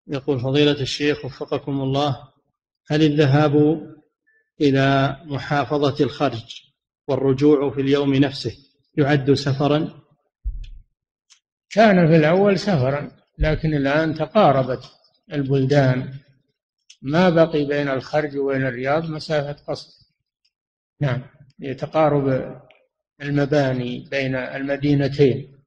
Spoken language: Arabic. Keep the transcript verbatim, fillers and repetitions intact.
يقول فضيلة الشيخ وفقكم الله، هل الذهاب إلى محافظة الخرج والرجوع في اليوم نفسه يعد سفرا؟ كان في الأول سفرا، لكن الآن تقاربت البلدان، ما بقي بين الخرج وبين الرياض مسافة قصر. نعم، يتقارب المباني بين المدينتين.